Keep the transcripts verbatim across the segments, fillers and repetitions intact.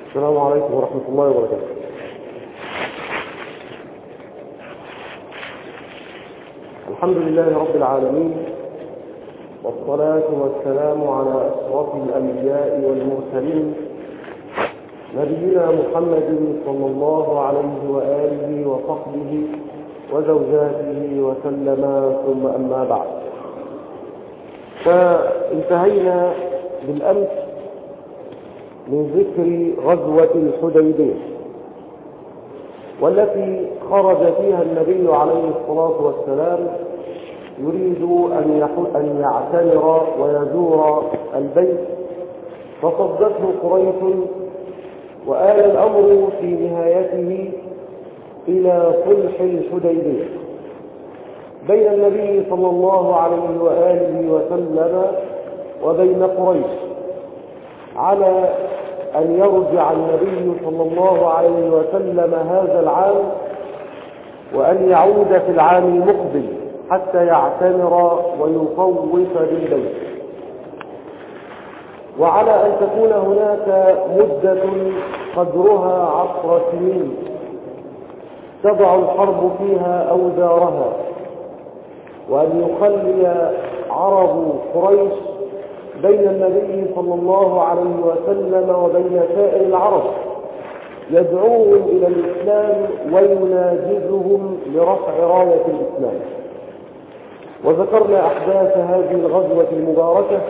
السلام عليكم ورحمة الله وبركاته. الحمد لله رب العالمين، والصلاة والسلام على أشرف الأنبياء والمرسلين نبينا محمد صلى الله عليه وآله وصحبه وزوجاته وسلم، ثم أما بعد. فانتهينا بالأمس من ذكر غزوة الحديبية، والتي خرج فيها النبي عليه الصلاة والسلام يريد أن يعتمر ويزور البيت، فصدته قريش، وآل الأمر في نهايته إلى صلح الحديبية بين النبي صلى الله عليه وآله وسلم وبين قريش، على أن يرجع النبي صلى الله عليه وسلم هذا العام، وأن يعود في العام المقبل حتى يعتمر ويطوف بالبيت، وعلى أن تكون هناك مدة قدرها عشر سنين تضع الحرب فيها أوزارها، وأن يخلي عرب قريش بين النبي صلى الله عليه وسلم وبين سائر العرب، يدعوهم إلى الإسلام ويناجزهم لرفع راية الإسلام. وذكرنا أحداث هذه الغزوة المباركة،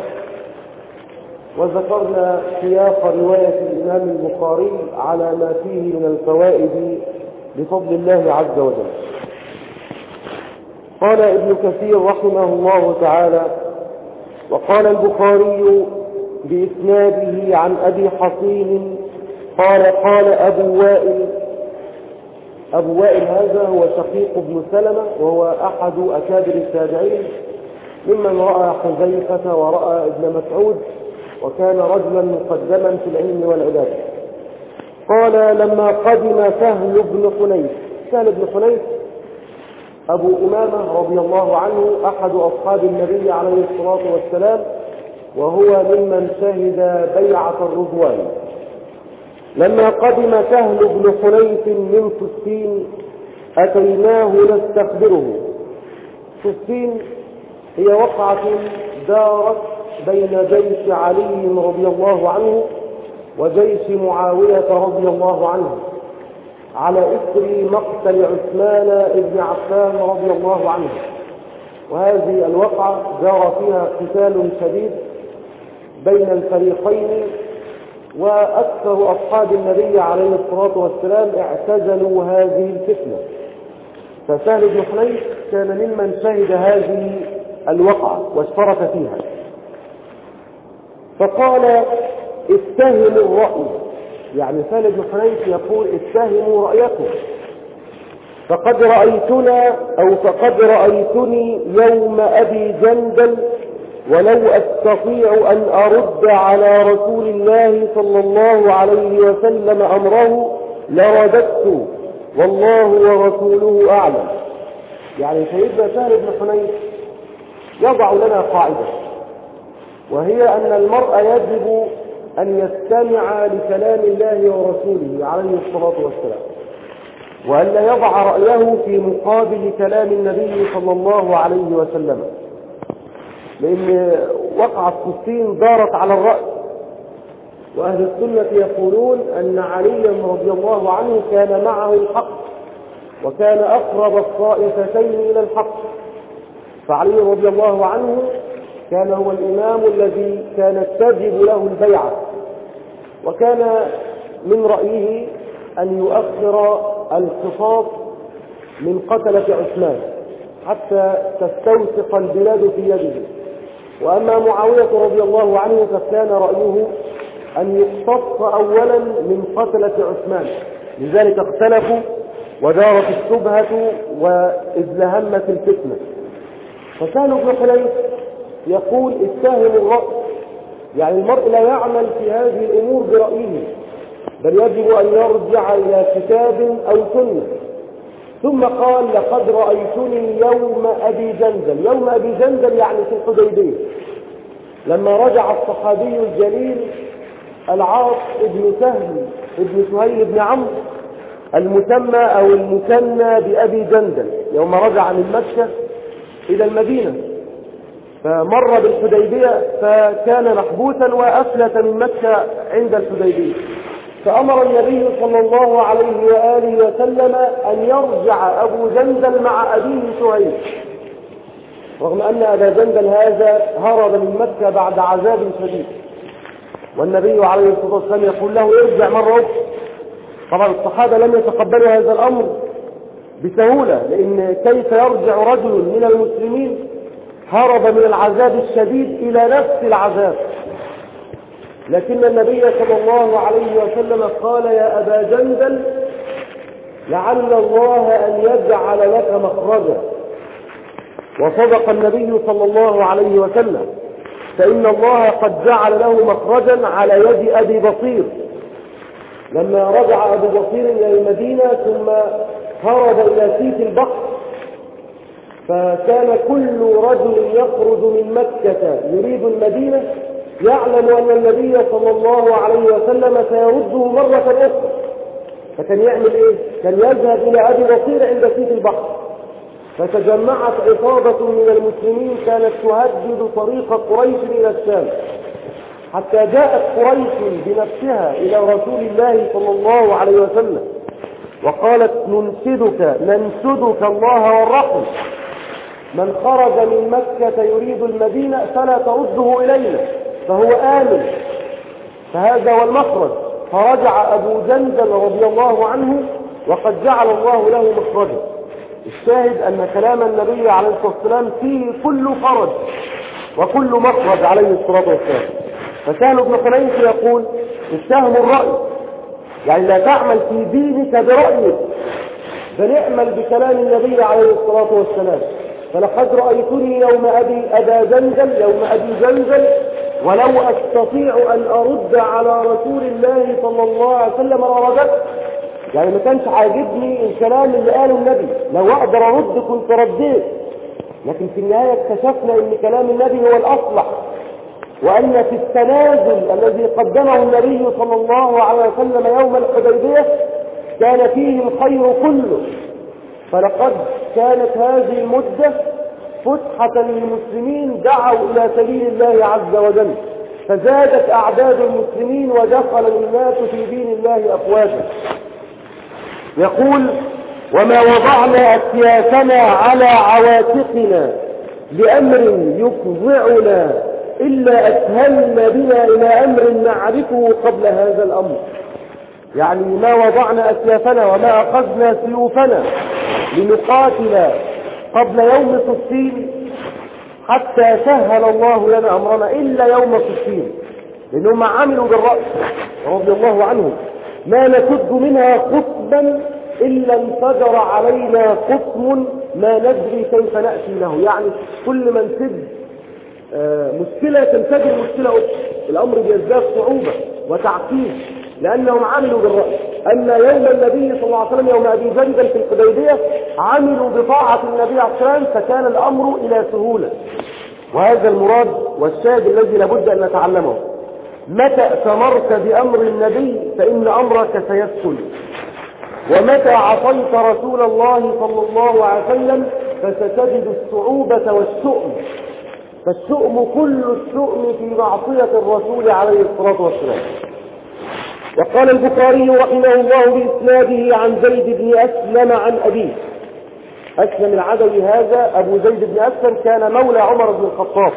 وذكرنا سياق رواية الإمام البخاري على ما فيه من الفوائد بفضل الله عز وجل. قال ابن كثير رحمه الله تعالى: وقال البخاري بإسناده عن أبي حصين قال قال أبو وائل. أبو وائل هذا هو شقيق بن سلمة، وهو أحد أكابر التابعين، ممن رأى حذيفة ورأى ابن مسعود، وكان رجلا مقدما في العلم والعبادة. قال: لما قدم سهل بن حنيف. سهل بن حنيف أبو أمامة رضي الله عنه، أحد أصحاب النبي عليه الصلاة والسلام، وهو ممن شهد بيعة الرضوان. لما قدم سهل بن حنيف من فسطين أتيناه نستخبره. فسطين هي وقعة دارت بين جيش علي رضي الله عنه وجيش معاوية رضي الله عنه، على إثر مقتل عثمان بن عفان رضي الله عنه. وهذه الوقعة جرى فيها قتال شديد بين الفريقين، وأكثر أصحاب النبي عليه الصلاة والسلام اعتزلوا هذه الفتنة. فسهل بن حنيف كان ممن شهد هذه الوقعة واشترك فيها، فقال: اتهموا الرأي. يعني سهل بن حنيف يقول: اتهموا رأيكم، فقد رأيتنا أو فقد رأيتني يوم أبي جندل، ولو أستطيع أن أرد على رسول الله صلى الله عليه وسلم أمره لرددت، والله ورسوله أعلم. يعني سيدنا سهل بن حنيف يضع لنا قاعدة، وهي أن المرء يجب أن يستمع لكلام الله ورسوله عليه الصلاة والسلام، وأن لا يضع رأيه في مقابل كلام النبي صلى الله عليه وسلم، لأن وقعة فسطين دارت على الرأي. وأهل السنة يقولون أن عليا رضي الله عنه كان معه الحق، وكان أقرب الطائفتين إلى الحق. فعلي رضي الله عنه كان هو الإمام الذي كانت تجب له البيعة، وكان من رأيه أن يؤخر القصاص من قتلة عثمان حتى تستوثق البلاد في يده. وأما معاوية رضي الله عنه فكان رأيه أن يقتص أولا من قتلة عثمان، لذلك اختلفوا ودارت الشبهة وازدهمت الفتنة. فسهل بن حنيف يقول: اتهم الرأي، يعني المرء لا يعمل في هذه الأمور برأيه، بل يجب أن يرجع إلى كتاب أو سنة. ثم قال: لقد رأيتني يوم أبي جندل. يوم أبي جندل يعني في الحديبية، لما رجع الصحابي الجليل العاص بن سهل ابن سهيل بن عمرو المسمى أو المكنى بأبي جندل يوم رجع من مكة إلى المدينة، فمر بالحديبية فكان محبوسا وأفلت من مكة عند الحديبية، فأمر النبي صلى الله عليه وآله وسلم أن يرجع أبو جندل مع أبيه سهيل، رغم أن أبا جندل هذا هرب من مكة بعد عذاب شديد، والنبي عليه الصلاة والسلام يقول له ارجع مرة أخرى. طبعا الصحابة لم يتقبلوا هذا الأمر بسهولة، لأن كيف يرجع رجل من المسلمين هرب من العذاب الشديد إلى نفس العذاب؟ لكن النبي صلى الله عليه وسلم قال يا أبا جندل لعل الله أن يجعل لك مخرجا، وصدق النبي صلى الله عليه وسلم، فإن الله قد جعل له مخرجا على يد أبي بصير لما رجع أبو بصير إلى المدينة ثم هرب إلى سيف البحر، فكان كل رجل يخرج من مكة يريد المدينة يعلم أن النبي صلى الله عليه وسلم سيرده مرة أخرى، فكان يعمل إيه؟ كان يذهب إلى أبي بصير عند سيف البحر، فتجمعت عصابة من المسلمين كانت تهدد طريق قريش إلى الشام، حتى جاءت قريش بنفسها إلى رسول الله صلى الله عليه وسلم وقالت ننشدك ننشدك الله والرحم، من خرج من مكة يريد المدينة فلا ترده إلينا فهو آمن، فهذا هو المخرج. فرجع أبو جندل رضي الله عنه وقد جعل الله له مخرجا. الشاهد أن كلام النبي عليه الصلاة والسلام فيه كل فرج وكل مخرج عليه الصلاة والسلام. فسهل بن حنيف يقول السهم الرأي، يعني لا تعمل في دينك برأيك بل اعمل بكلام النبي عليه الصلاة والسلام. فلقد رأيتني يوم أبي أبا جندل يوم أبي جندل ولو أستطيع أن أرد على رسول الله صلى الله عليه وسلم لرددت، يعني ما كانش عاجبني الكلام اللي قاله النبي، لو أقدر أرد كنت رديت، لكن في النهاية اكتشفنا أن كلام النبي هو الأصلح، وأن في التنازل الذي قدمه النبي صلى الله عليه وسلم يوم الحديبية كان فيه الخير كله. فلقد كانت هذه المدة فسحة للمسلمين دعوا إلى سبيل الله عز وجل، فزادت أعداد المسلمين ودخل الناس في دين الله أفواجا. يقول وما وضعنا أسيافنا على عواتقنا لأمر يفضعنا إلا أسهلنا بنا إلى أمر نعرفه قبل هذا الأمر، يعني ما وضعنا أسيافنا وما أخذنا سيوفنا لنقاتل قبل يوم صفين حتى سهل الله لنا أمرنا إلا يوم صفين، لأنهم عملوا بالرأس رضي الله عنهم ما نسد منها قطبا إلا انفجر علينا قطم ما ندري كيف نأتي له، يعني كل ما نسد آه مشكلة تنفجر مشكلة أخرى، الأمر بيزداد صعوبة وتعقيد لأنهم عملوا بالرأي. أما يوم النبي صلى الله عليه وسلم يوم أبي جندل في الحديبية عملوا بطاعة النبي عليه الصلاة والسلام فكان الأمر إلى سهولة، وهذا المراد والشاهد الذي لابد أن نتعلمه. متى أتمرت بأمر النبي فإن أمرك سيسهل، ومتى عصيت رسول الله صلى الله عليه وسلم فستجد الصعوبة والشؤم، فالشؤم كل الشؤم في معصية الرسول عليه الصلاة والسلام. وقال البخاري رحمه الله بإسناده عن زيد بن أسلم عن أبيه، أسلم العدوي هذا أبو زيد بن أسلم كان مولى عمر بن الخطاب،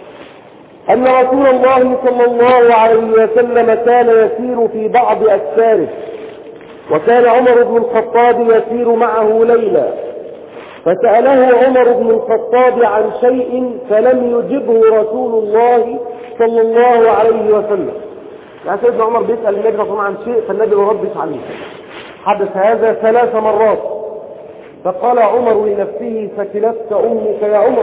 أن رسول الله صلى الله عليه وسلم كان يسير في بعض أسفاره، وكان عمر بن الخطاب يسير معه ليلا، فسأله عمر بن الخطاب عن شيء فلم يجبه رسول الله صلى الله عليه وسلم. يعني سيدنا عمر بيسأل النبي صلى الله عليه وسلم عن شيء فالنبي ما ردش عليه، حدث هذا ثلاث مرات، فقال عمر لنفسه فكلتك أمك يا عمر،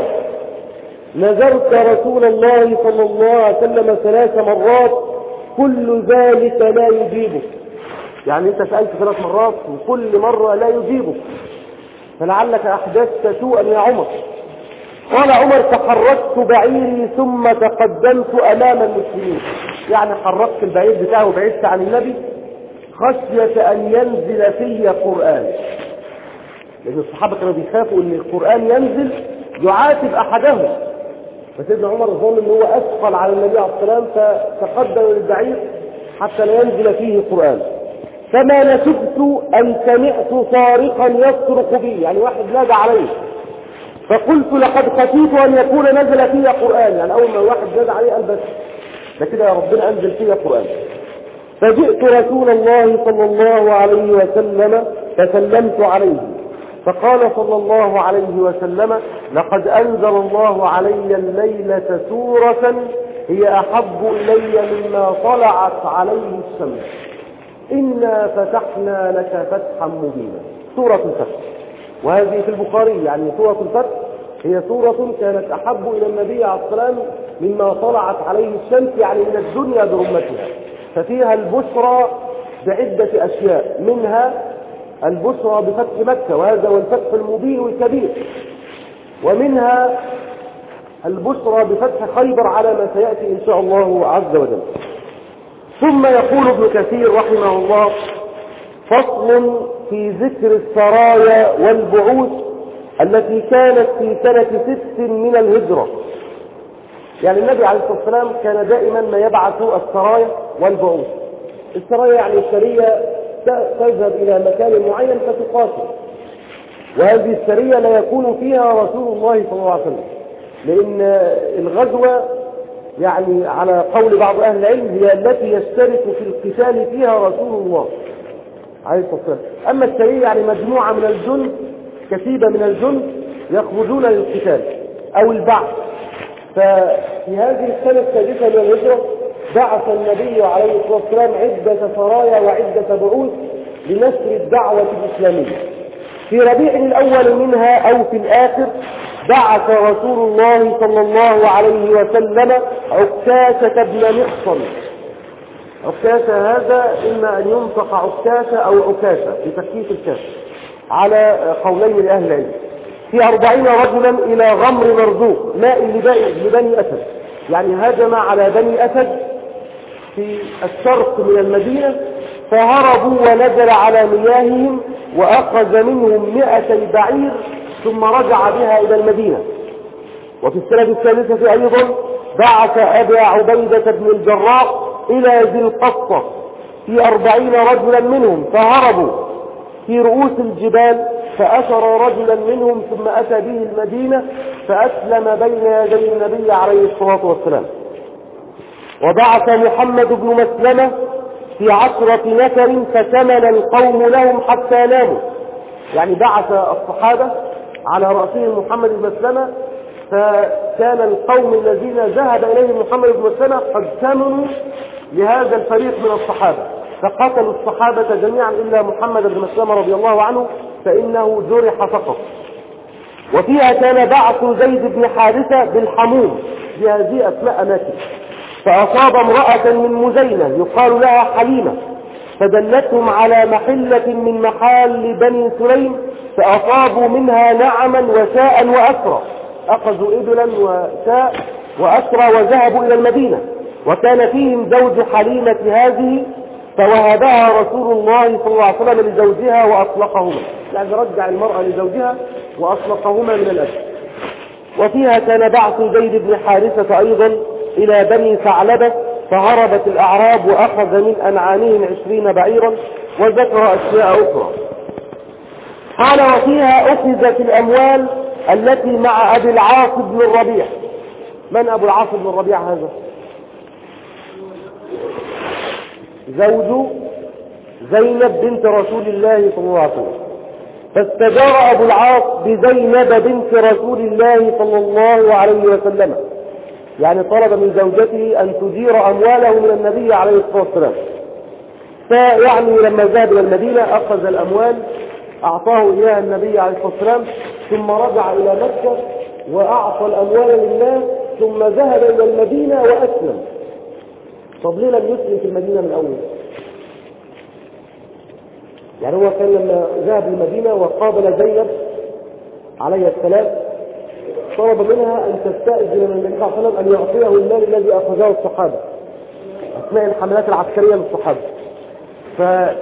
نذرت رسول الله صلى الله عليه وسلم ثلاث مرات كل ذلك لا يجيبك، يعني انت سألت ثلاث مرات وكل مرة لا يجيبك، فلعلك أحدثت سوءا يا عمر. قال عمر فحركت بعيري ثم تقدمت أمام المسلمين، يعني حركت البعير بتاعه وبعدت عن النبي خشية أن ينزل في قرآن، لأن الصحابة كانوا بيخافوا أن القرآن ينزل يعاتب أحدهم، فسيدنا عمر ظن أنه هو أثقل على النبي عليه الصلاة والسلام فتقدم للبعير حتى لا ينزل فيه قرآن. فما نسبت أن سمعت صارخا يصرخ بي، يعني واحد نادى عليه، فقلت لقد خشيت أن يكون نزل فيه قرآن، يعني أول ما واحد نادى عليه قال بس ده كده يا ربنا أنزل فيه قرآن. فجئت رسول الله صلى الله عليه وسلم فسلمت عليه، فقال صلى الله عليه وسلم: لقد أنزل الله علي الليلة سورة هي أحب إلي مما طلعت عليه الشمس، إنا فتحنا لك فتحا مبينا. سورة الفتح، وهذه في البخاري، يعني سورة الفتح هي سورة كانت أحب إلى النبي عليه الصلاة والسلام مما طلعت عليه الشمس، يعني من الدنيا برمتها، ففيها البشرى بعدة أشياء، منها البشرى بفتح مكة وهذا هو الفتح المبين والكبير، ومنها البشرى بفتح خيبر على ما سيأتي إن شاء الله عز وجل. ثم يقول ابن كثير رحمه الله: فصل في ذكر السرايا والبعوث التي كانت في سنة ست من الهجرة. يعني النبي عليه الصلاة والسلام كان دائما ما يبعث السرايا والبعوث. السرايا يعني السرية تذهب إلى مكان معين فتقاتل، وهذه السرية لا يكون فيها رسول الله صلى الله عليه وسلم، لأن الغزوة يعني على قول بعض أهل العلم هي التي يشترك في القتال فيها رسول الله عليه الصلاة والسلام. أما السرية يعني مجموعة من الجند، كتيبة من الجند يخرجون للقتال أو البعث. ففي هذه السنة السادسة من الهجرة بعث النبي عليه الصلاة والسلام عدة سرايا وعدة بعوث لنشر الدعوة الإسلامية. في ربيع الأول منها أو في الآخر بعث رسول الله صلى الله عليه وسلم عكاشة بن محصن. عكاشة هذا إما أن ينطق عكاشة أو عكاشة بتخفيف الكاف على قولين لأهل العلم، في أربعين رجلا إلى غمر مرزوق ماء لبني أسد، يعني هجم على بني أسد في الشرق من المدينة، فهربوا ونزل على مياههم وأخذ منهم مئتي بعير ثم رجع بها إلى المدينة. وفي السنة الثالثة أيضا بعث أبا عبيدة بن الجراح إلى ذي القصة في أربعين رجلا منهم، فهربوا في رؤوس الجبال، فأسر رجلا منهم ثم أتى به المدينة فأسلم بين يدي النبي عليه الصلاة والسلام. وبعث محمد بن مسلمة في عشرة نفر فثمن القوم لهم حتى ناموا، يعني بعث الصحابة على رأسهم محمد بن مسلمة، فكان القوم الذين ذهب إليهم محمد بن مسلمة قد ثمنوا لهذا الفريق من الصحابة، فقتلوا الصحابة جميعا إلا محمد بن مسلمة رضي الله عنه فإنه جرح فقط. وفيها كان بعث زيد بن حارثة بالحموم، بهذه أسماء أماكن، فأصاب امرأة من مزينة يقال لها حليمة، فدلتهم على محلة من محال بني سليم، فأصابوا منها نعما وشاء وأسرى، أخذوا إبلا وشاء وأسرى وذهبوا إلى المدينة. وكان فيهم زوج حليمة هذه فوهبها رسول الله صلى الله عليه وسلم لزوجها وأطلقهما، يعني رجع المرأة لزوجها وأطلقهما من الأجل. وفيها كان بعث زيد بن حارثة أيضا إلى بني ثعلبة، فهربت الأعراب وأخذ من أنعامهم عشرين بعيرا، وذكر أشياء أخرى. قال: وفيها أخذت الأموال التي مع أبي العاص بن الربيع. من أبو العاص بن الربيع هذا؟ زوج زينب بنت رسول الله صلى الله عليه وسلم. فاستجار أبو العاص بزينب بنت رسول الله صلى الله عليه وسلم، يعني طلب من زوجته أن تدير أمواله من النبي عليه الصلاة والسلام. فيعني لما ذهب إلى المدينة أخذ الأموال أعطاه إياها النبي عليه الصلاة والسلام، ثم رجع إلى مكة وأعطى الأموال لله، ثم ذهب إلى المدينة وأسلم. طب ليه لم يسلم في المدينة من أول؟ يعني هو كان لما ذهب المدينة وقابل زينب عليه السلام طلب منها أن تستأذن من النبي صلى الله عليه وسلم أن يعطيه المال الذي أخذه الصحابة أثناء الحملات العسكرية للصحابة. ف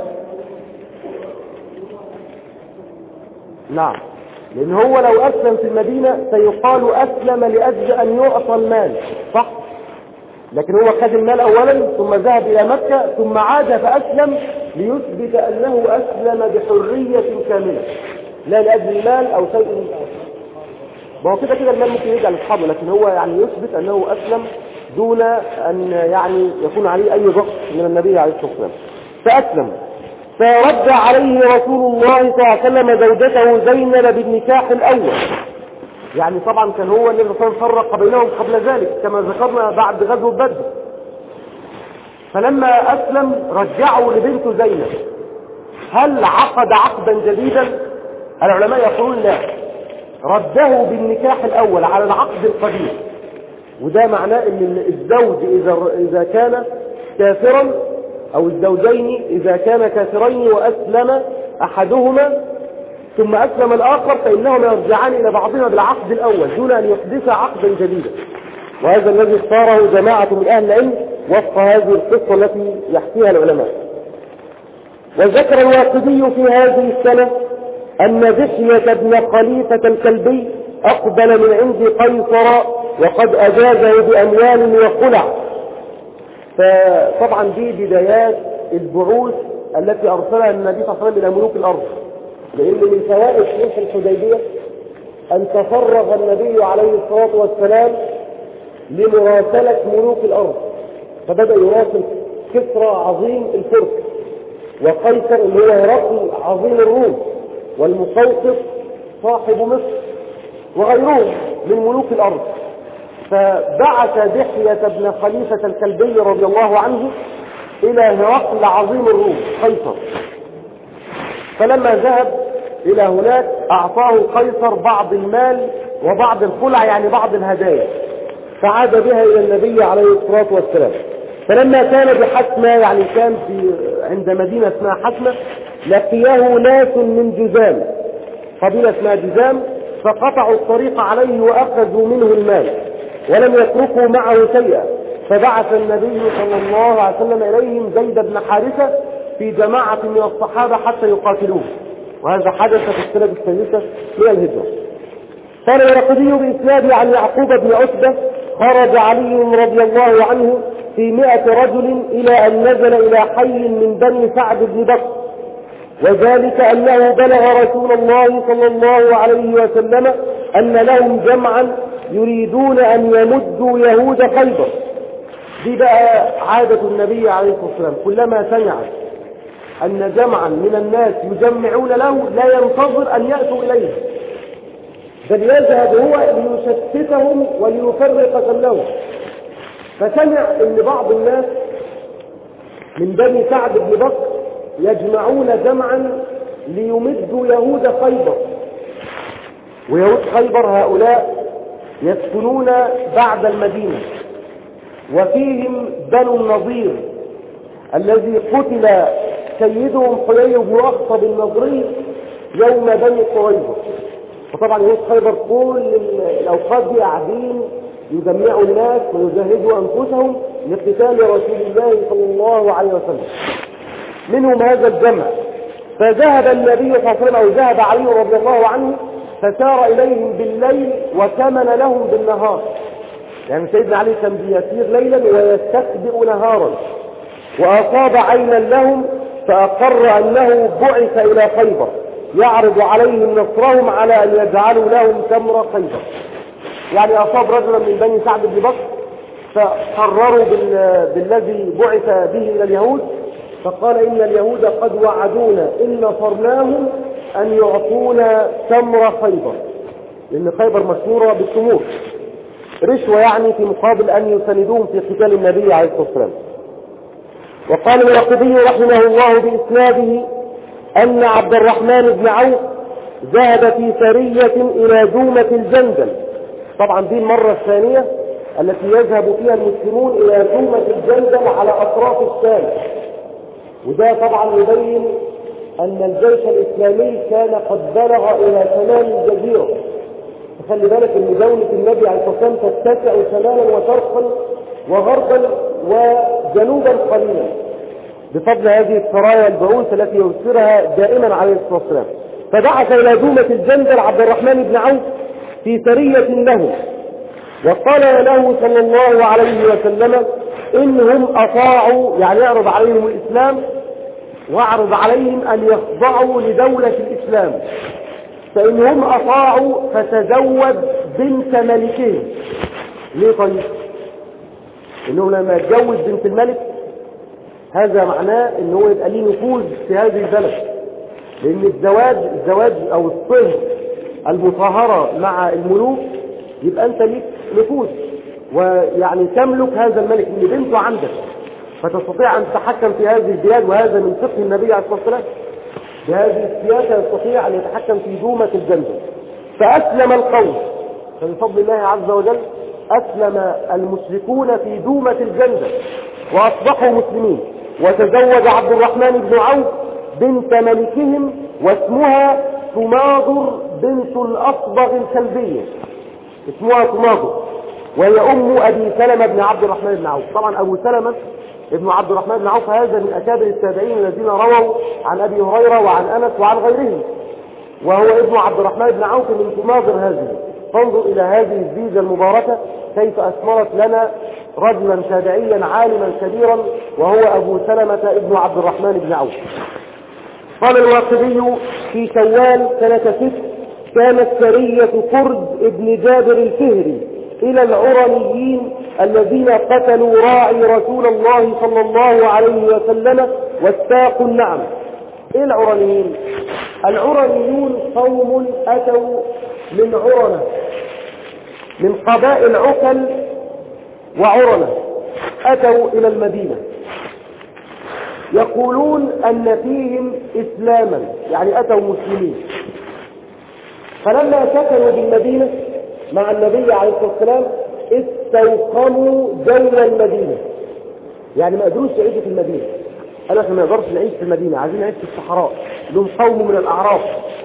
نعم، لأن هو لو أسلم في المدينة سيقال أسلم لأجل أن يعطى المال، صح؟ لكن هو خد المال أولا ثم ذهب إلى مكة ثم عاد فأسلم ليثبت أنه أسلم بحرية كاملة لا لأجل المال أو شيء. هو كده كده المال ممكن يرجع لأصحابه، لكن هو يعني يثبت أنه أسلم دون أن يعني يكون عليه أي ضغط من النبي عليه الصلاة والسلام. فأسلم، فرد عليه رسول الله صلى الله عليه وسلم زوجته زينب بالنكاح الأول. يعني طبعا كان هو النبي صلى الله عليه وسلم فرق بينهم قبل ذلك كما ذكرنا بعد غزوة بدر. فلما أسلم رجعوا لبنته زينب. هل عقد عقدا جديدا؟ العلماء يقولون لا، رده بالنكاح الأول على العقد القديم. وده معناه ان الزوج إذا, إذا كان كافرا أو الزوجين إذا كان كافرين وأسلم أحدهما ثم أسلم الآخر فإنهم يرجعان إلى بعضهما بالعقد الأول دون أن يحدث عقدا جديدا. وهذا الذي اختاره جماعة من أهل العلم وفق هذه القصة التي يحكيها العلماء. وذكر الواقدي في هذه السنة أن دحية بن خليفة الكلبي أقبل من عند قيصر وقد أجازه بأموال وخلع. فطبعا دي بدايات البعوث التي أرسلها النبي صلى الله عليه وسلم إلى ملوك الأرض، لأن من فوائد صلح الحديبية أن تفرغ النبي عليه الصلاة والسلام لمراسلة ملوك الأرض. فبدأ يراسل كسرى عظيم الفرس، وقيصر اللي هو هرقل عظيم الروم، والمقوقس صاحب مصر، وغيرهم من ملوك الأرض. فبعث دحية بن خليفة الكلبي رضي الله عنه إلى هرقل عظيم الروم قيصر. فلما ذهب إلى هناك أعطاه قيصر بعض المال وبعض الخلع، يعني بعض الهدايا، فعاد بها إلى النبي عليه الصلاة والسلام. فلما كان بحسمة، يعني كان في عند مدينة اسمها حسمة، لقيه ناس من جذام، قبيلة اسمها جذام، فقطعوا الطريق عليه وأخذوا منه المال ولم يتركوا معه شيئا. فبعث النبي صلى الله عليه وسلم إليهم زيد بن حارثة في جماعة من الصحابة حتى يقاتلوه، وهذا حدث في السنة الثالثة من الهجرة. قال الواقدي بإسناده عن يعقوب بن عتبة: خرج علي رضي الله عنه في مئة رجل إلى أن نزل إلى حي من بني سعد بن بكر، وذلك أنه بلغ رسول الله صلى الله عليه وسلم أن لهم جمعا يريدون أن يمدوا يهود خيبر. دي بقى عادة النبي عليه الصلاة والسلام، كلما سمع أن جمعا من الناس يجمعون له لا ينتظر أن يأتوا إليه، بل يذهب هو ليشتتهم وليفرق شملهم. فسمع أن بعض الناس من بني سعد بن بكر يجمعون جمعا ليمدوا يهود خيبر. ويهود خيبر هؤلاء يسكنون بعد المدينة، وفيهم بنو النضير الذي قتل سيدهم حيي بن أخطب النضري يوم بني قريظة. وطبعا يهود خيبر كل الأوقات دي قاعدين يجمعوا الناس ويجهزوا أنفسهم لقتال رسول الله صلى الله عليه وسلم. منهم هذا الجمع. فذهب النبي صلى الله عليه وسلم أو ذهب علي رضي الله عنه فسار إليهم بالليل وكمن لهم بالنهار. يعني سيدنا علي كان بيسير ليلا ويستخبئ نهارا، وأصاب عينا لهم فأقر أنه بعث إلى خيبر يعرض عليهم نصرهم على أن يجعلوا لهم تمر خيبر. يعني أصاب رجلا من بني سعد بن بكر فقرروا بالذي بعث به إلى اليهود، فقال إن اليهود قد وعدونا إن نصرناهم أن يعطونا تمر خيبر، لأن خيبر مشهورة بالتمور، رشوة يعني في مقابل أن يساندوهم في قتال النبي عليه الصلاة والسلام. وقال الواقدي رحمه الله بإسناده أن عبد الرحمن بن عوف ذهب في سرية إلى دومة الجندل. طبعا دي المرة الثانية التي يذهب فيها المسلمون إلى دومة الجندل على أطراف الشام، وده طبعا يبين أن الجيش الإسلامي كان قد بلغ إلى شمال الجزيرة. فخلي بالك أن دولة النبي عليه الصلاة والسلام تتسع شمالا وشرقا وغربا وجنوبا قليلا، بفضل هذه السرايا البعوث التي يوسرها دائما عليه الصلاة والسلام. فبعث إلى دومة الجندل عبد الرحمن بن عوف في سرية له، وقال له صلى الله عليه وسلم إنهم أطاعوا، يعني يعرض عليهم الإسلام واعرض عليهم أن يخضعوا لدولة الإسلام، فإنهم أطاعوا فتزوج بنت ملكهم. ليه طيب؟ إنه لما يتجوز بنت الملك هذا معناه إنه يبقى ليه نفوذ في هذه البلد، لأن الزواج الزواج أو الصهر المطهرة مع الملوك يبقى أنت ليك نفوذ، ويعني تملك هذا الملك اللي بنته عندك، فتستطيع أن تتحكم في هذه البلاد. وهذا من فقه النبي عليه الصلاة والسلام، بهذه السياسة يستطيع أن يتحكم في دومة الجندل. فأسلم القوم بفضل الله عز وجل، أسلم المشركون في دومة الجندل وأصبحوا مسلمين. وتزوج عبد الرحمن بن عوف بنت ملكهم واسمها تماضر بنت الأصبغ الكلبية، اسمها تماضر، وهي أم أبي سلمة بن عبد الرحمن بن عوف. طبعا أبو سلمة ابن عبد الرحمن بن عوف هذا من أكابر التابعين الذين رووا عن أبي هريرة وعن أنس وعن غيرهم، وهو ابن عبد الرحمن بن عوف من تماضر هذه. فانظر إلى هذه الزيجة المباركة كيف أثمرت لنا رجلا تابعيا عالما كبيرا، وهو أبو سلمة ابن عبد الرحمن بن عوف. قال الواقدي في شوال سنة ست كانت سرية كرد ابن جابر الفهري إلى العرنيين الذين قتلوا راعي رسول الله صلى الله عليه وسلم واستاقوا النعم. إيه العرنيين؟ العرنيون قوم أتوا من عرنة، من قبائل عكل وعرنة، أتوا إلى المدينة يقولون أن فيهم إسلاما، يعني أتوا مسلمين. فلما سكنوا بالمدينة مع النبي عليه الصلاة والسلام استوقموا جو المدينة، يعني ما قدروش يعيشوا في المدينة. قال لك ما نقدرش نعيش في المدينة، عايزين نعيش في الصحراء، لهم قوم من الأعراب.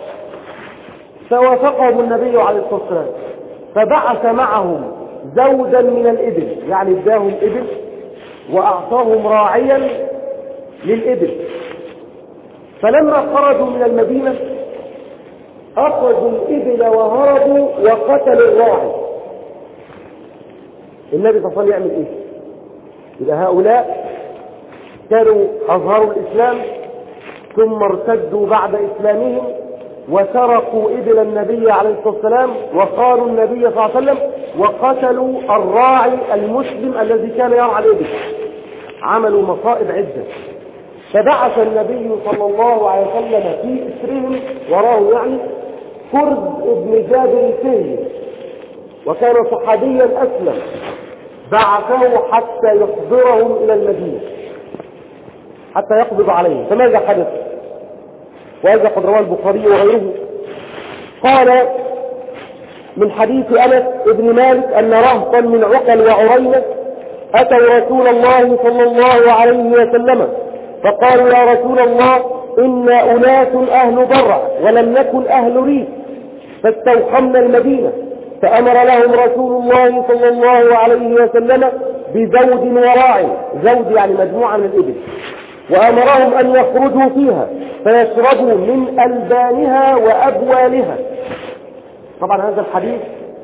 فوافقهم النبي عليه الصلاة والسلام فبعث معهم زوجا من الإبل، يعني اداهم إبل وأعطاهم راعيا للإبل. فلما خرجوا من المدينة أخذوا الإبل وهربوا وقتلوا الراعي. النبي صلى الله عليه وسلم يعمل إيه؟ إذا هؤلاء كانوا أظهروا الإسلام ثم ارتدوا بعد إسلامهم وسرقوا إبل النبي عليه الصلاة والسلام وقالوا النبي صلى الله عليه وسلم وقتلوا الراعي المسلم الذي كان يرعى الإبل، عملوا مصائب عدة. فبعث النبي صلى الله عليه وسلم في إسرهم وراه يعني كرد ابن جابر الفهري، وكان صحابيا أسلم، بعثه حتى يحضرهم إلى المدينة حتى يقبض عليهم. فماذا حدث؟ وهذا قد رواه البخاري وغيره. قال من حديث أنس بن مالك أن رهطا من عقل وعرينة أتوا رسول الله صلى الله عليه وسلم فقالوا يا رسول الله إنا أناس أهل برع ولم نكن أهل ريف فاستوخمنا المدينة، فأمر لهم رسول الله صلى الله عليه وسلم بزوج وراعي، زوج يعني مجموعة من الإبل، وأمرهم أن يخرجوا فيها فيشربوا من ألبانها وأبوالها. طبعا هذا الحديث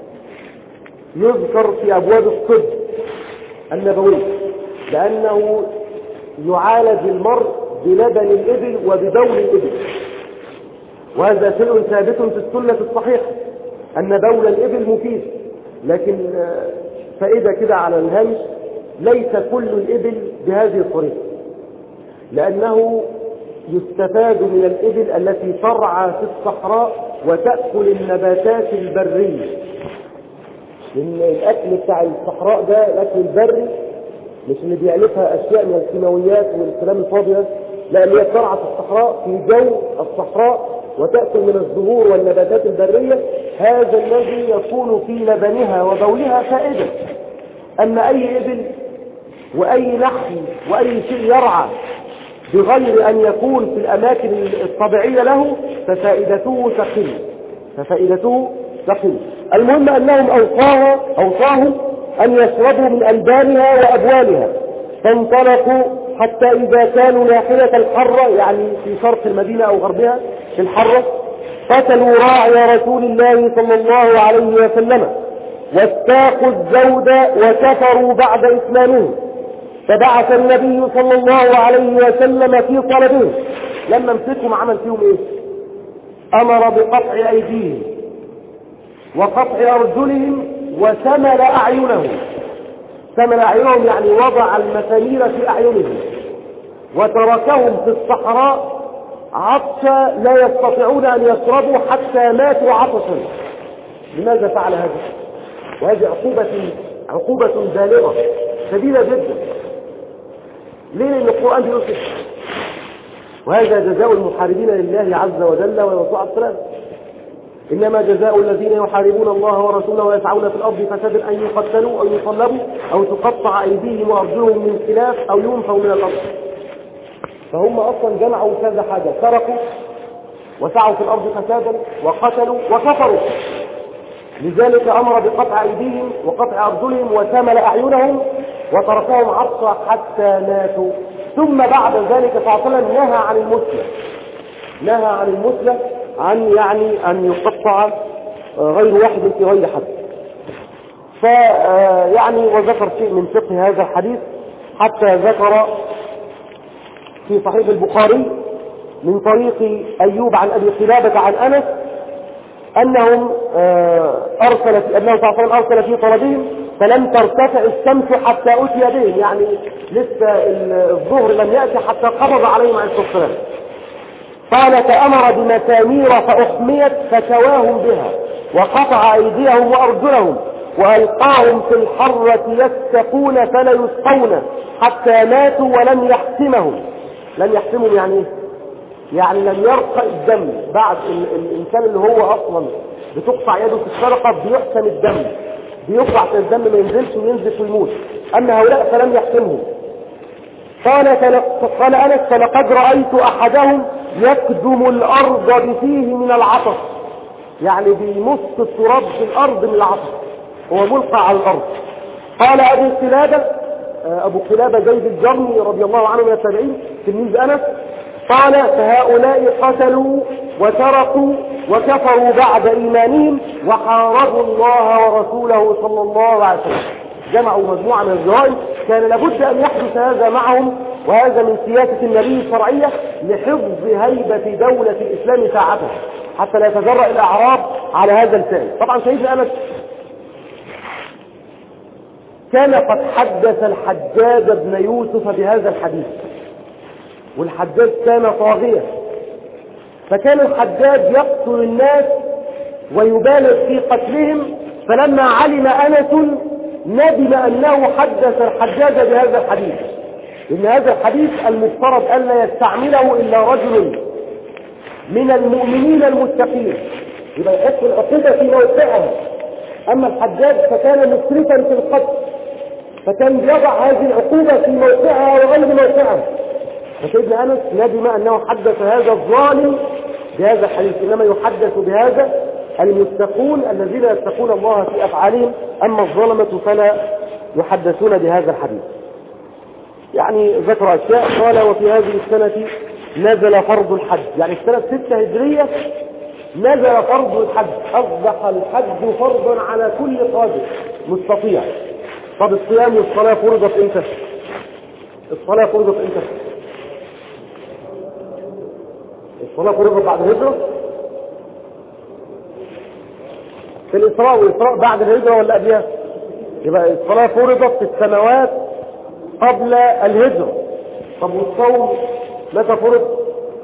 يذكر في أبواب الطب النبوي لأنه يعالج المرء بلبن الإبل وببول الإبل، وهذا شيء ثابت في السنة الصحيحة أن بول الإبل مفيد. لكن فائدة كده على الهامش، ليس كل الإبل بهذه الطريقة، لأنه يستفاد من الإبل التي ترعى في الصحراء وتأكل النباتات البرية، لأن الأكل بتاع الصحراء ده الأكل البري مش اللي بيعلفها أشياء من الكيماويات والكلام الفاضي ده، لا، اللي هي ترعى في الصحراء في جو الصحراء وتأكل من الزهور والنباتات البرية. هذا الذي يكون في لبنها وبولها فائدة. أما أي إبل وأي نحل وأي شيء يرعى بغير أن يكون في الأماكن الطبيعية له ففائدته تقل ففائدته تقل. المهم أنهم أوصاها أوصاهم أن يشربوا من ألبانها وأبوالها، فانطلقوا حتى إذا كانوا ناحية الحرة يعني في شرق المدينة أو غربها في الحرة قتلوا راعي رسول الله صلى الله عليه وسلم واستاقوا الزود وكفروا بعد إسلامهم، فبعث النبي صلى الله عليه وسلم في طلبهم. لما مسكهم عمل فيهم ايه؟ امر بقطع ايديهم وقطع ارجلهم وسمل اعينهم. سمل اعينهم يعني وضع المسامير في اعينهم وتركهم في الصحراء عطشا لا يستطيعون ان يشربوا حتى ماتوا عطشا. لماذا فعل هذا؟ وهذه عقوبة عقوبة بالغة شديدة جدا. ليه؟ لأن القرآن بيقول كده، وهذا جزاء المحاربين لله عز وجل ويرسول على السلام. إنما جزاء الذين يحاربون الله ورسوله ويسعون في الأرض فسادا أن يقتلوا أو يصلبوا أو تقطع أيديهم وأرجلهم من خلاف أو ينفوا من الأرض. فهم أصلا جمعوا كذا حاجة، سرقوا وسعوا في الأرض فسادا وقتلوا وكفروا. لذلك أمر بقطع أيديهم وقطع أرجلهم وسمل أعينهم وتركهم عطشا حتى ماتوا. ثم بعد ذلك فعلا نهى عن المثلى، نهى عن المثلى عن يعني أن يقطع غير واحد في غير حد. فيعني وذكر شيء من فقه هذا الحديث حتى ذكر في صحيح البخاري من طريق أيوب عن أبي قلابة عن أنس أنهم أرسل في أنه صلى الله عليه وسلم أرسل في طلبهم فلم ترتفع الشمس حتى أتي بهم، يعني لسه الظهر لم يأتي حتى قبض عليهم عليه الصلاة والسلام. قال فأمر بمسامير فأحميت فسواهم بها وقطع أيديهم وأرجلهم وألقاهم في الحرة يستقون فلا يسقون حتى ماتوا ولم يحسمهم. لم يحسمهم يعني ايه؟ يعني لم يرقى الدم. بعد الإنسان اللي هو أصلا بتقطع يده في السرقة بيحسم الدم، بيقطع الدم ما ينزلش وينزل ويموت. أما هؤلاء فلم يحسمهم. قال قال أنس فلقد رأيت أحدهم يكدم الأرض بفيه من العطش، يعني بيمص التراب في الأرض من العطش، هو ملقى على الأرض. قال أبو قلابة أبو قلابة زيد الجرمي رضي الله عنه من التابعين تلميذ أنس قال فهؤلاء قتلوا وسرقوا وكفروا بعد إيمانهم وحاربوا الله ورسوله صلى الله عليه وسلم. جمعوا مجموعة من الجرائم كان لابد أن يحدث هذا معهم، وهذا من سياسة النبي الشرعية لحفظ هيبة دولة الإسلام ساعتها حتى لا يتجرأ الأعراب على هذا الفعل. طبعا سيدنا أنس كان قد حدث الحجاج بن يوسف بهذا الحديث، والحجاج كان طاغيا، فكان الحجاج يقتل الناس ويبالغ في قتلهم. فلما علم أنس ندم أنه حدث الحجاج بهذا الحديث، إن هذا الحديث المفترض ألا يستعمله إلا رجل من المؤمنين المتقين، يبقى يحط العقوبة في موقعها. أما الحجاج فكان مسرفا في القتل، فكان يضع هذه العقوبة في موقعها وغير موقعها. فسيدنا أنس ندم أنه حدث هذا الظالم بهذا الحديث، إنما يحدث بهذا المتقون الذين يتقون الله في أفعالهم، أما الظلمة فلا يحدثون بهذا الحديث. يعني ذكر أشياء قال وفي هذه السنة نزل فرض الحج، يعني السنة ستة هجرية نزل فرض الحج، أصبح الحج فرضا على كل قادر مستطيع. طب الصيام والصلاة فرضت امتى؟ الصلاة فرضت امتى؟ الصلاة فرضت بعد الهجرة؟ في الإسراء والإسراء بعد الهجرة ولا قبلها؟ يبقى الصلاة فرضت في السنوات قبل الهجرة. طب والصوم متى فرض؟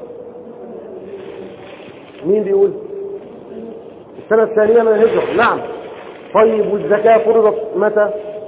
مين بيقول؟ السنة الثانية من الهجرة. نعم. طيب والزكاة فرضت متى؟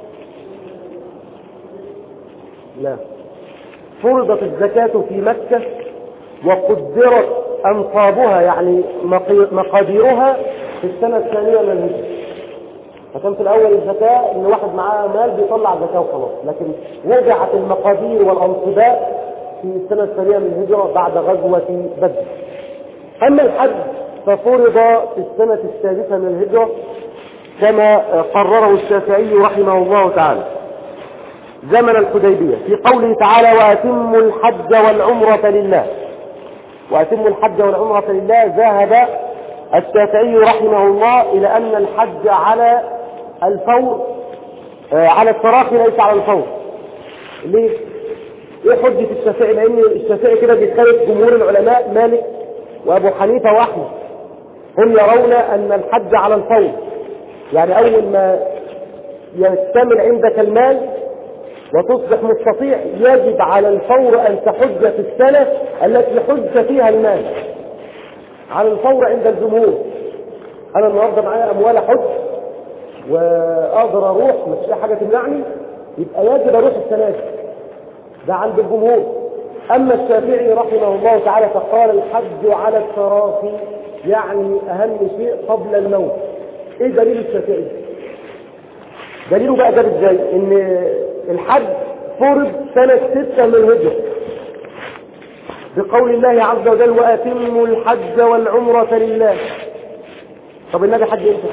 لا، فرضت الزكاة في مكة وقدرت أنصابها يعني مقاديرها في السنة الثانية من الهجرة. فكان في الأول الزكاة إن واحد معاه مال بيطلع زكاة وخلاص، لكن وضعت المقادير والأنصبات في السنة الثانية من الهجرة بعد غزوة بدر. أما الحج ففرض في السنة السادسة من الهجرة كما قرره الشافعي رحمه الله تعالى. زمن الحديبية في قوله تعالى وأتموا الحج والعمرة لله. وأتموا الحج والعمرة لله، ذهب الشافعي رحمه الله إلى أن الحج على الفور، آه على التراخي ليس على الفور. ليه؟ ايه حجة الشافعي؟ لأن الشافعي كده بيتخالف جمهور العلماء مالك وأبو حنيفة وأحمد، هم يرون أن الحج على الفور، يعني أول ما يكتمل عندك المال وتصبح مستطيع يجب على الفور أن تحج في السنة التي حج فيها المال، على الفور عند الجمهور. أنا النهاردة معايا أموال حج وأقدر أروح، مش في حاجة تمنعني، يبقى يجب أروح السنة دي، ده عند الجمهور. أما الشافعي رحمه الله تعالى فقال الحج على التراخي، يعني أهم شيء قبل الموت. إيه دليل الشافعي؟ دليله بقى جاب إزاي؟ إن الحج فرض سنة ستة من الهجرة بقول الله عز وجل وأتموا الحج والعمرة لله. طب النبي حج امتى؟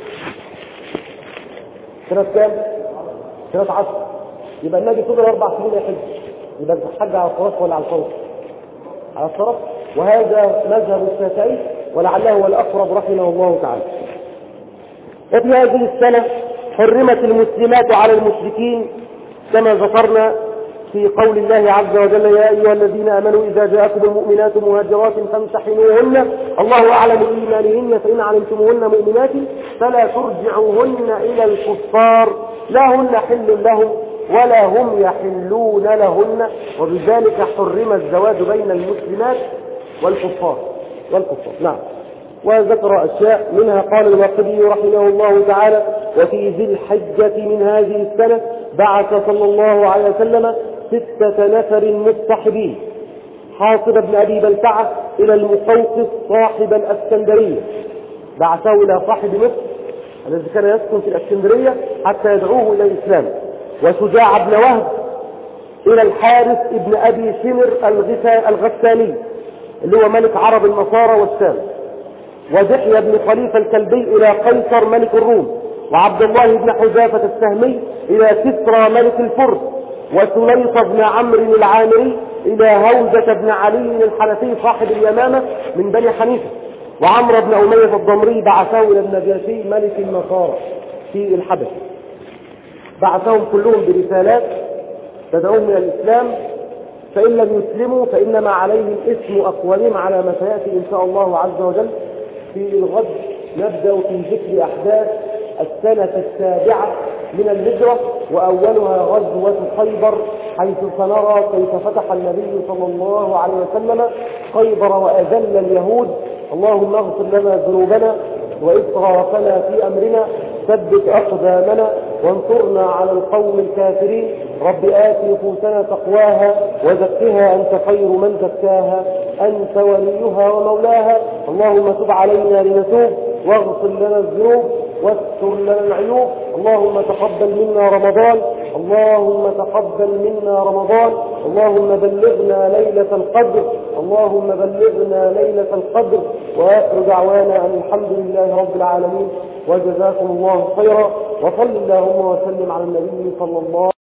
سنة كام؟ سنة عشر. يبقى النبي فضل أربع سنين يحج، يبقى الحج على الطرف ولا على الفور؟ على الطرف. وهذا مذهب الشافعي ولعله هو الأقرب رحمه الله تعالى. وفي هذه السنة حرمت المسلمات على المشركين كما ذكرنا في قول الله عز وجل يا أيها الذين آمنوا إذا جاءكم المؤمنات مهاجرات فامتحنوهن الله أعلم بإيمانهن فإن علمتموهن مؤمنات فلا ترجعوهن إلى الكفار لا هن حل لهم ولا هم يحلون لهن وبذلك حرم الزواج بين المسلمات والكفار والكفار. نعم. وذكر أشياء منها قال الواقدي رحمه الله تعالى وفي ذي الحجة من هذه السنة بعث صلى الله عليه وسلم ستة نفر مصطحبين حاصب بن أبي بلتعة إلى المقوقس صاحب الأسكندرية، بعثه إلى صاحب مصر الذي كان يسكن في الأسكندرية حتى يدعوه إلى الإسلام، وشجاع بن وهب إلى الحارث ابن أبي شمر الغساني اللي هو ملك عرب النصارى والشام، ودحية بن خليفة الكلبي إلى قيصر ملك الروم، وعبد الله بن حذافة السهمي إلى كسرى ملك الفرس، وسليط بن عمرو العامري إلى هوزة بن علي الحنفي صاحب اليمامة من بني حنيفة، وعمرو بن أمية الضمري بعثه إلى النجاشي ملك النصارى في الحبش. بعثهم كلهم برسالات تدعوهم إلى الإسلام، فإن لم يسلموا فإنما عليهم اسم أقوالهم على ما سيأتي إن شاء الله عز وجل. في الغد نبدأ في ذكر أحداث السنة السابعة من الهجرة، وأولها غزوة خيبر، حيث سنرى كيف فتح النبي صلى الله عليه وسلم خيبر وأذل اليهود. اللهم اغفر لنا ذنوبنا وإسرافنا في أمرنا، ثبت أقدامنا وانصرنا على القوم الكافرين. رب آت نفوسنا تقواها وزكها أنت خير من زكاها أنت وليها ومولاها. اللهم تب علينا لنتوب واغفر لنا الذنوب واستر لنا العيوب. اللهم تقبل منا رمضان، اللهم تقبل منا رمضان، اللهم بلغنا ليلة القدر، اللهم بلغنا ليلة القدر. وآخر دعوانا أن الحمد لله رب العالمين، وجزاكم الله خيرا، وصل اللهم وسلم على النبي صلى الله